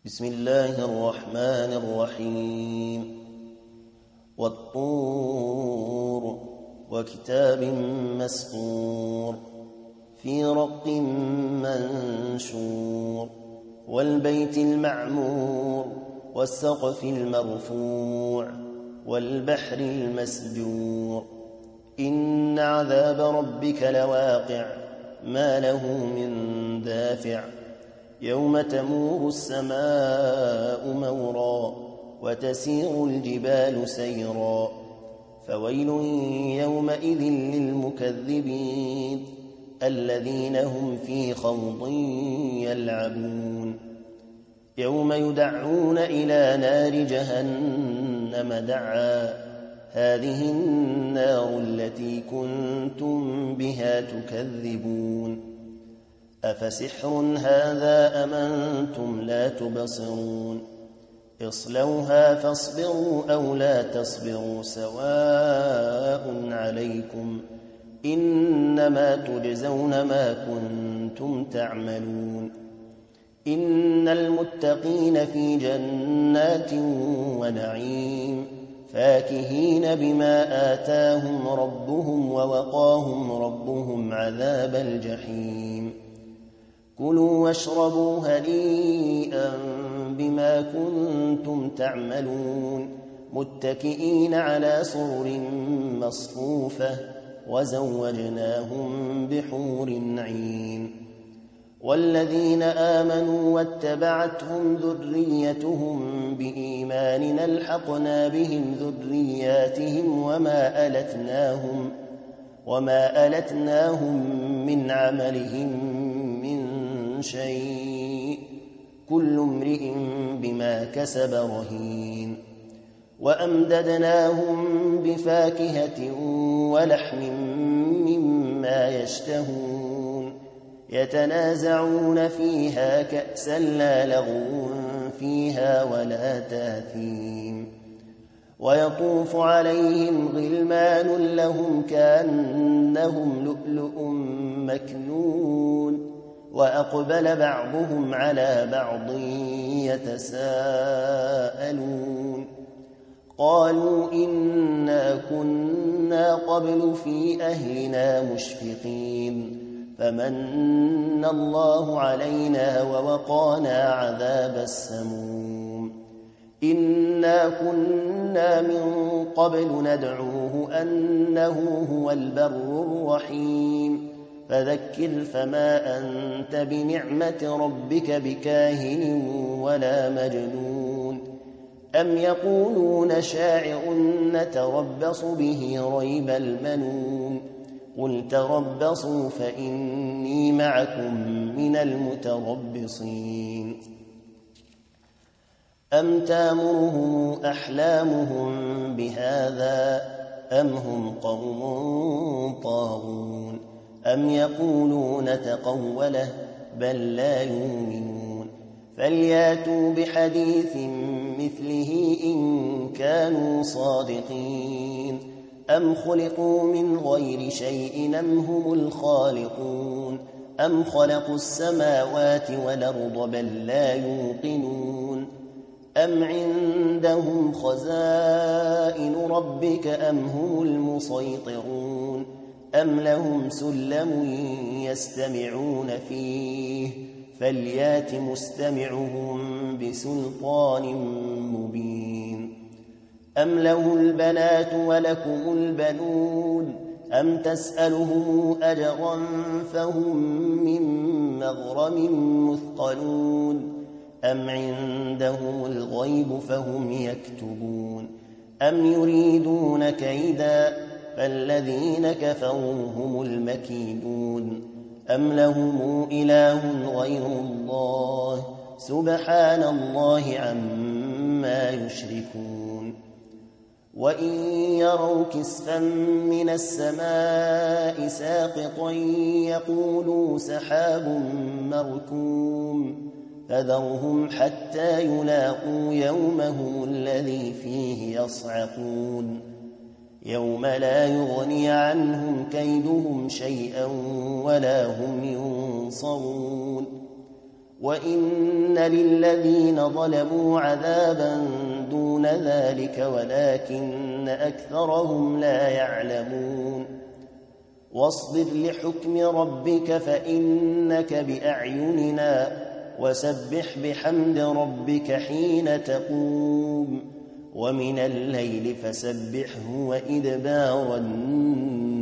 بسم الله الرحمن الرحيم والطور وكتاب مسطور في رق منشور والبيت المعمور والسقف المرفوع والبحر المسجور إن عذاب ربك لواقع ما له من دافع يوم تمور السماء مورا وتسير الجبال سيرا فويل يومئذ للمكذبين الذين هم في خوض يلعبون يوم يدعون إلى نار جهنم دعا هذه النار التي كنتم بها تكذبون أفسحر هذا أم أنتم لا تبصرون اصلوها فاصبروا أو لا تصبروا سواء عليكم إنما تجزون ما كنتم تعملون إن المتقين في جنات ونعيم فاكهين بما آتاهم ربهم ووقاهم ربهم عذاب الجحيم كلوا واشربوا هنيئا بما كنتم تعملون متكئين على سرر مصفوفة وزوجناهم بحور عين والذين آمنوا واتبعتهم ذريتهم بإيمان ألحقنا بهم ذرياتهم وما ألتناهم من عملهم شيء كل امرئ بما كسب رهين وأمددناهم بفاكهة ولحم مما يشتهون يتنازعون فيها كأسا لا لغو فيها ولا تاثيم ويطوف عليهم غلمان لهم كأنهم لؤلؤ مكنون وأقبل بعضهم على بعض يتساءلون قالوا إنا كنا قبل في أهلنا مشفقين فمن الله علينا ووقانا عذاب السموم إنا كنا من قبل ندعوه أنه هو البر الرحيم فذكر فما أنت بنعمة ربك بكاهن ولا مجنون أم يقولون شاعر نتربص به ريب المنون قل تربصوا فإني معكم من المتربصين أم تامرهم أحلامهم بهذا أم هم قوم طاغون أم يقولون تقوله بل لا يؤمنون فلياتوا بحديث مثله إن كانوا صادقين أم خلقوا من غير شيء أم هم الخالقون أم خلقوا السماوات والأرض بل لا يوقنون أم عندهم خزائن ربك أم هم المسيطرون أم لهم سلم يستمعون فيه فليات مستمعهم بسلطان مبين أم له البنات ولكم البنون أم تسألهم أجرا فهم من مغرم مثقلون أم عندهم الغيب فهم يكتبون أم يريدون كيدا فالذين كفروا هم المكيدون أم لهم إله غير الله سبحان الله عما يشركون وإن يروا كسفا من السماء ساقطا يقولوا سحاب مركوم فذرهم حتى يلاقوا يومهم الذي فيه يصعقون يوم لا يغني عنهم كيدهم شيئا ولا هم ينصرون وإن للذين ظلموا عذابا دون ذلك ولكن أكثرهم لا يعلمون واصبر لحكم ربك فإنك بأعيننا وسبح بحمد ربك حين تقوم ومن الليل فسبحه وإدبار النجوم